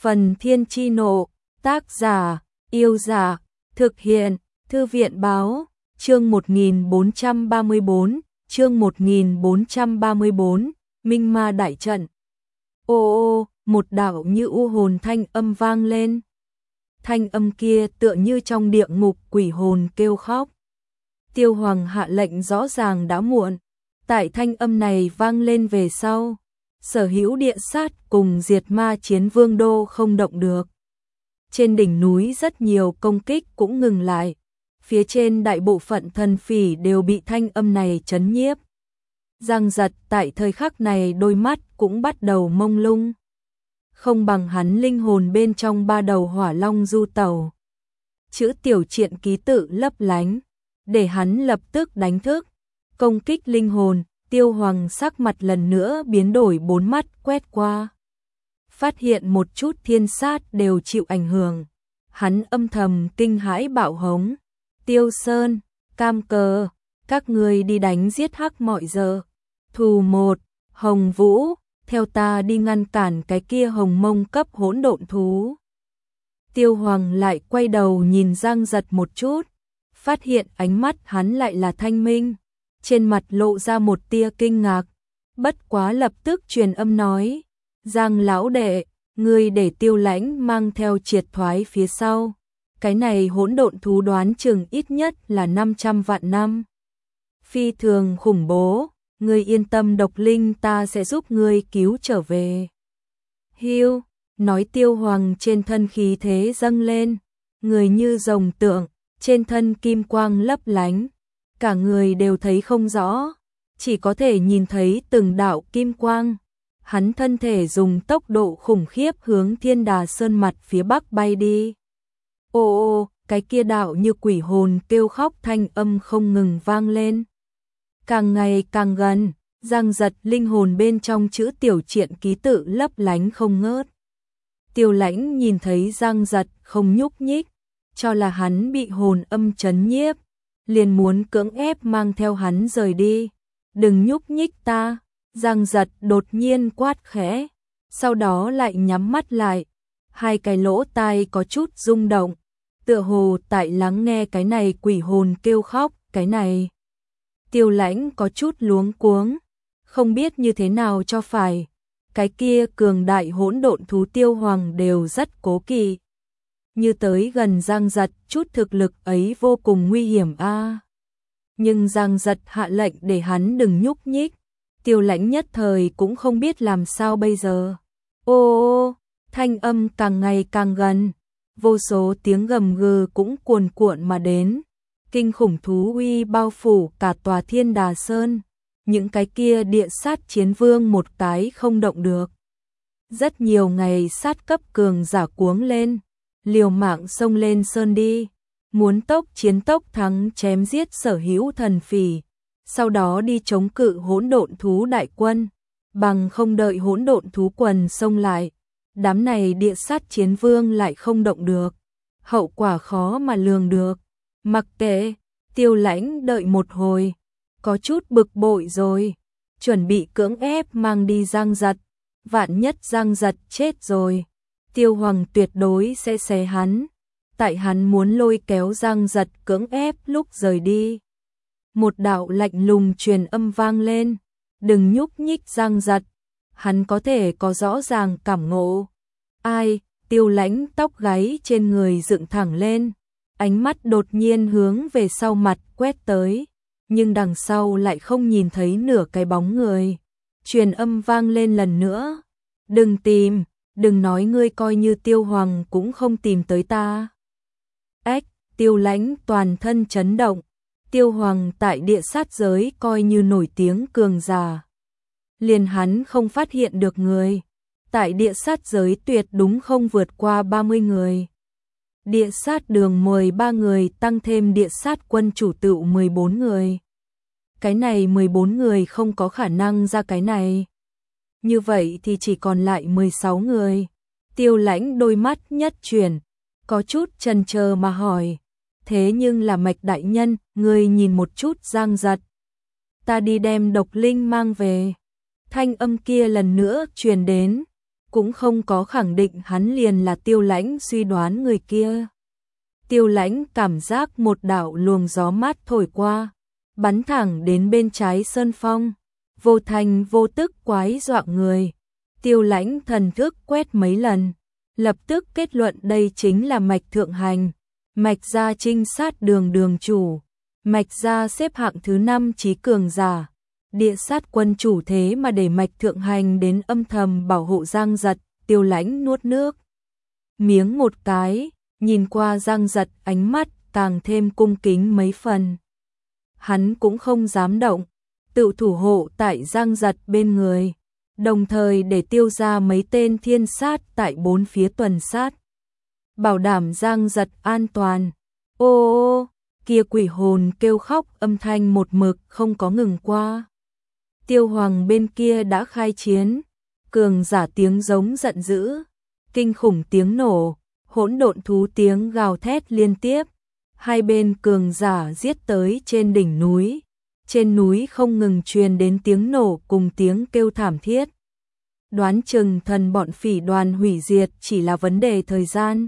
Phần Thiên Chi Nộ, tác giả, Yêu Giả, thực hiện, Thư viện Báo, chương 1434, chương 1434, Minh Ma Đại Trận. Ô ô, một đạo như u hồn thanh âm vang lên. Thanh âm kia tựa như trong địa ngục quỷ hồn kêu khóc. Tiêu Hoàng hạ lệnh rõ ràng đã muộn. Tại thanh âm này vang lên về sau, sở hữu địa sát cùng diệt ma chiến vương đô không động được. Trên đỉnh núi rất nhiều công kích cũng ngừng lại. Phía trên đại bộ phận thần phỉ đều bị thanh âm này chấn nhiếp. Giang Giật tại thời khắc này đôi mắt cũng bắt đầu mông lung. Không bằng hắn linh hồn bên trong ba đầu hỏa long du tẩu. Chữ tiểu triện ký tự lấp lánh, để hắn lập tức đánh thức. Công kích linh hồn, Tiêu Hoàng sắc mặt lần nữa biến đổi, bốn mắt quét qua. Phát hiện một chút thiên sát đều chịu ảnh hưởng. Hắn âm thầm kinh hãi bạo hống. Tiêu Sơn, Cam Cờ, các người đi đánh giết hắc mọi giờ. Thù 1, Hồng Vũ, theo ta đi ngăn cản cái kia hồng mông cấp hỗn độn thú. Tiêu Hoàng lại quay đầu nhìn Giang Giật một chút, phát hiện ánh mắt hắn lại là thanh minh, trên mặt lộ ra một tia kinh ngạc, bất quá lập tức truyền âm nói, Giang lão đệ, ngươi để Tiêu Lãnh mang theo triệt thoái phía sau, cái này hỗn độn thú đoán chừng ít nhất là 500 vạn năm. Phi thường khủng bố, ngươi yên tâm, Độc Linh ta sẽ giúp ngươi cứu trở về. Hiu, nói Tiêu Hoàng trên thân khí thế dâng lên, người như rồng tượng, trên thân kim quang lấp lánh, cả người đều thấy không rõ, chỉ có thể nhìn thấy từng đạo kim quang. Hắn thân thể dùng tốc độ khủng khiếp hướng Thiên Đà Sơn mặt phía bắc bay đi. Ô ô, cái kia đạo như quỷ hồn kêu khóc thanh âm không ngừng vang lên. Càng ngày càng gần, Giang Giật linh hồn bên trong chữ tiểu triện ký tự lấp lánh không ngớt. Tiêu Lãnh nhìn thấy Giang Giật không nhúc nhích, cho là hắn bị hồn âm chấn nhiếp, liền muốn cưỡng ép mang theo hắn rời đi. Đừng nhúc nhích ta, Giang Giật đột nhiên quát khẽ, sau đó lại nhắm mắt lại, hai cái lỗ tai có chút rung động, tựa hồ tại lắng nghe cái này quỷ hồn kêu khóc, cái này. Tiêu Lãnh có chút luống cuống, không biết như thế nào cho phải, cái kia cường đại hỗn độn thú Tiêu Hoàng đều rất cố kỵ. Như tới gần Giang Giật, chút thực lực ấy vô cùng nguy hiểm a. Nhưng Giang Giật hạ lệnh để hắn đừng nhúc nhích, Tiêu Lãnh nhất thời cũng không biết làm sao bây giờ. Ô ô, thanh âm càng ngày càng gần, vô số tiếng gầm gừ cũng cuồn cuộn mà đến. Kinh khủng thú uy bao phủ cả tòa Thiên Đà Sơn, những cái kia địa sát chiến vương một cái không động được. Rất nhiều ngày sát cấp cường giả cuống lên, liều mạng xông lên sơn đi, muốn tốc chiến tốc thắng chém giết sở hữu thần phỉ, sau đó đi chống cự hỗn độn thú đại quân, bằng không đợi hỗn độn thú quần xông lại, đám này địa sát chiến vương lại không động được, hậu quả khó mà lường được. Mặc kệ, Tiêu Lãnh đợi một hồi, có chút bực bội rồi, chuẩn bị cưỡng ép mang đi Giang Giật, vạn nhất Giang Giật chết rồi, Tiêu Hoàng tuyệt đối sẽ xé hắn, tại hắn muốn lôi kéo Giang Giật cưỡng ép lúc rời đi. Một đạo lạnh lùng truyền âm vang lên, đừng nhúc nhích Giang Giật, hắn có thể có rõ ràng cảm ngộ. Ai, Tiêu Lãnh tóc gáy trên người dựng thẳng lên, ánh mắt đột nhiên hướng về sau mặt quét tới, nhưng đằng sau lại không nhìn thấy nửa cái bóng người. Truyền âm vang lên lần nữa, đừng tìm, đừng nói ngươi coi như Tiêu Hoàng cũng không tìm tới ta. Ếch, Tiêu Lãnh toàn thân chấn động, Tiêu Hoàng tại địa sát giới coi như nổi tiếng cường giả. Liền hắn không phát hiện được người, tại địa sát giới tuyệt đúng không vượt qua 30 người. Địa sát đường 13 người tăng thêm địa sát quân chủ tựu 14 người. Cái này 14 người không có khả năng ra cái này. Như vậy thì chỉ còn lại 16 người. Tiêu Lãnh đôi mắt nhất chuyển, có chút chần chờ mà hỏi. Thế nhưng là Mạch đại nhân, người nhìn một chút Giang Giật. Ta đi đem Độc Linh mang về. Thanh âm kia lần nữa truyền đến. cũng không có khẳng định hắn liền là Tiêu Lãnh suy đoán người kia. Tiêu Lãnh cảm giác một đạo luồng gió mát thổi qua, bắn thẳng đến bên trái sơn phong, vô thành vô tức quái dọa người. Tiêu Lãnh thần thức quét mấy lần, lập tức kết luận đây chính là Mạch Thượng Hành, Mạch gia trinh sát đường chủ, Mạch gia xếp hạng thứ 5 trí cường giả. Địa sát quân chủ thế mà để Mạch Thượng Hành đến âm thầm bảo hộ Giang Giật. Tiêu Lãnh nuốt nước miếng một cái, nhìn qua Giang Giật, ánh mắt càng thêm cung kính mấy phần. Hắn cũng không dám động, tự thủ hộ tại Giang Giật bên người, đồng thời để tiêu ra mấy tên thiên sát tại bốn phía tuần sát, bảo đảm Giang Giật an toàn. Ô, kia quỷ hồn kêu khóc âm thanh một mực không có ngừng qua. Tiêu Hoàng bên kia đã khai chiến, cường giả tiếng giống giận dữ, kinh khủng tiếng nổ, hỗn độn thú tiếng gào thét liên tiếp. Hai bên cường giả giết tới trên đỉnh núi, trên núi không ngừng truyền đến tiếng nổ cùng tiếng kêu thảm thiết. Đoán chừng thần bọn phỉ đoàn hủy diệt chỉ là vấn đề thời gian.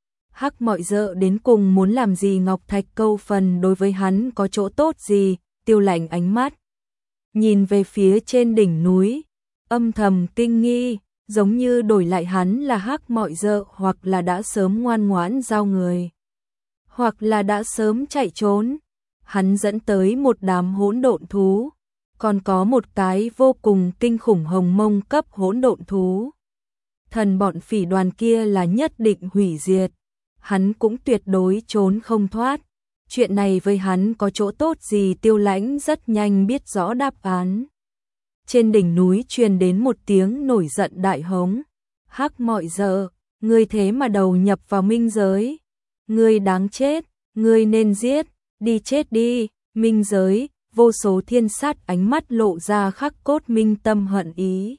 Hắc mọi dợ đến cùng muốn làm gì? Ngọc Thạch câu phần đối với hắn có chỗ tốt gì? Tiêu Lãnh ánh mắt nhìn về phía trên đỉnh núi, âm thầm kinh nghi, giống như đổi lại hắn là Hắc mọi dợ hoặc là đã sớm ngoan ngoãn giao người, hoặc là đã sớm chạy trốn. Hắn dẫn tới một đám hỗn độn thú, còn có một cái vô cùng kinh khủng hồng mông cấp hỗn độn thú. Thần bọn phỉ đoàn kia là nhất định hủy diệt, hắn cũng tuyệt đối trốn không thoát. Chuyện này với hắn có chỗ tốt gì? Tiêu Lãnh rất nhanh biết rõ đáp án. Trên đỉnh núi truyền đến một tiếng nổi giận đại hống. Hắc mọi dợ, ngươi thế mà đầu nhập vào minh giới. Ngươi đáng chết, ngươi nên giết, đi chết đi. Minh giới, vô số thiên sát ánh mắt lộ ra khắc cốt minh tâm hận ý.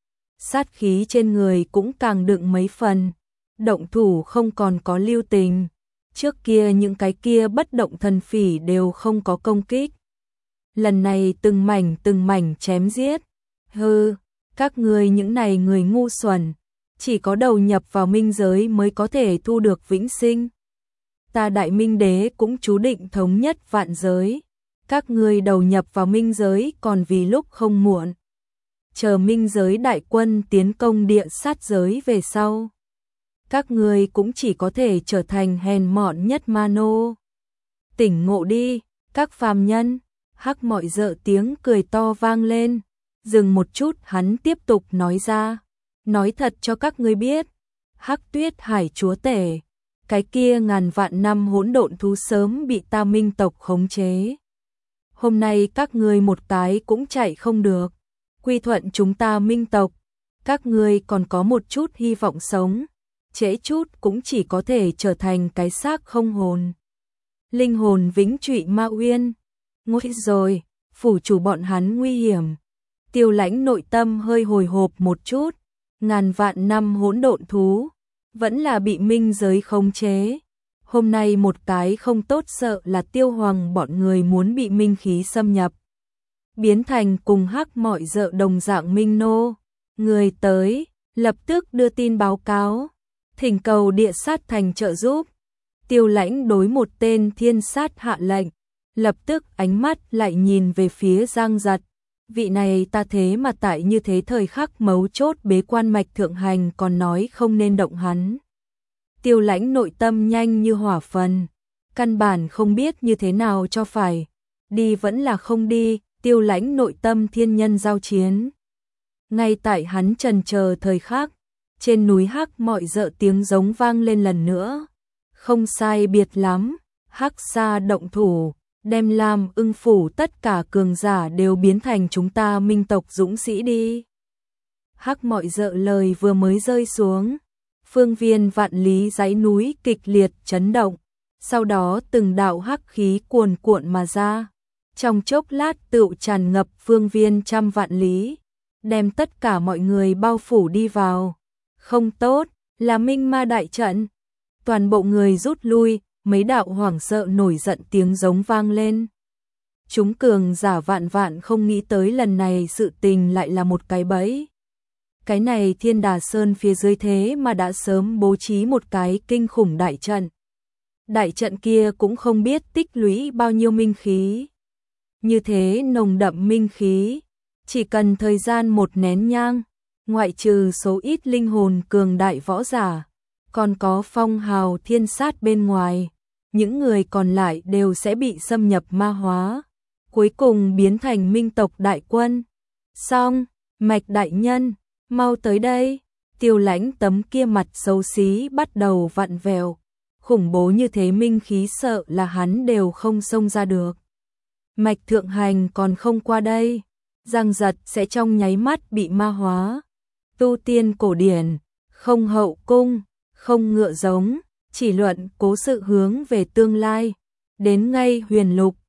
Sát khí trên người cũng càng đựng mấy phần, động thủ không còn có lưu tình. Trước kia những cái kia bất động thần phỉ đều không có công kích. Lần này từng mảnh chém giết. Hừ, các ngươi những này người ngu xuẩn, chỉ có đầu nhập vào minh giới mới có thể thu được vĩnh sinh. Ta Đại Minh Đế cũng chú định thống nhất vạn giới. Các ngươi đầu nhập vào minh giới còn vì lúc không muộn. Chờ minh giới đại quân tiến công địa sát giới về sau, các ngươi cũng chỉ có thể trở thành hèn mọn nhất ma nô. Tỉnh ngộ đi, các phàm nhân. Hắc mọi dợ tiếng cười to vang lên. Dừng một chút, hắn tiếp tục nói ra. Nói thật cho các ngươi biết, Hắc Tuyết Hải chúa tể, cái kia ngàn vạn năm hỗn độn thú sớm bị ta Minh tộc khống chế. Hôm nay các ngươi một cái cũng chạy không được. Quy thuận chúng ta Minh tộc, các ngươi còn có một chút hy vọng sống. Trễ chút cũng chỉ có thể trở thành cái xác không hồn. Linh hồn vĩnh trụy ma uyên. Nguy rồi, phủ chủ bọn hắn nguy hiểm. Tiêu Lãnh nội tâm hơi hồi hộp một chút. Ngàn vạn năm hỗn độn thú, vẫn là bị minh giới khống chế. Hôm nay một cái không tốt sợ là Tiêu Hoàng bọn người muốn bị minh khí xâm nhập, biến thành cùng Hắc mọi dợ đồng dạng minh nô. Người tới, lập tức đưa tin báo cáo, thỉnh cầu địa sát thành trợ giúp. Tiêu Lãnh đối một tên thiên sát hạ lệnh, lập tức ánh mắt lại nhìn về phía Giang Giật. Vị này ta thế mà tại như thế thời khắc mấu chốt bế quan Mạch Thượng Hành còn nói không nên động hắn. Tiêu Lãnh nội tâm nhanh như hỏa phần, căn bản không biết như thế nào cho phải, đi vẫn là không đi. Tiêu Lãnh nội tâm thiên nhân giao chiến. Ngay tại hắn trần chờ thời khắc, trên núi Hắc mọi dợ tiếng giống vang lên lần nữa. Không sai biệt lắm, Hắc Sa động thủ, đem Lam Ưng phủ tất cả cường giả đều biến thành chúng ta Minh tộc dũng sĩ đi. Hắc mọi dợ lời vừa mới rơi xuống, phương viên vạn lý dãy núi kịch liệt chấn động, sau đó từng đạo hắc khí cuồn cuộn mà ra, trong chốc lát tựu tràn ngập phương viên trăm vạn lý, đem tất cả mọi người bao phủ đi vào. Không tốt, là minh ma đại trận. Toàn bộ người rút lui, mấy đạo hoảng sợ nổi giận tiếng giống vang lên. Chúng cường giả vạn vạn không nghĩ tới lần này sự tình lại là một cái bẫy. Cái này Thiên Đà Sơn phía dưới thế mà đã sớm bố trí một cái kinh khủng đại trận. Đại trận kia cũng không biết tích lũy bao nhiêu minh khí. Như thế nồng đậm minh khí, chỉ cần thời gian một nén nhang, ngoại trừ số ít linh hồn cường đại võ giả, còn có phong hào thiên sát bên ngoài, những người còn lại đều sẽ bị xâm nhập ma hóa, cuối cùng biến thành minh tộc đại quân. Xong, Mạch đại nhân, mau tới đây. Tiêu Lãnh tấm kia mặt xấu xí bắt đầu vặn vẹo, khủng bố như thế minh khí sợ là hắn đều không xông ra được. Mạch Thượng Hành còn không qua đây, Giang Giật sẽ trong nháy mắt bị ma hóa. Tu tiên cổ điển, không hậu cung, không ngựa giống, chỉ luận cố sự hướng về tương lai, đến ngay huyền lục,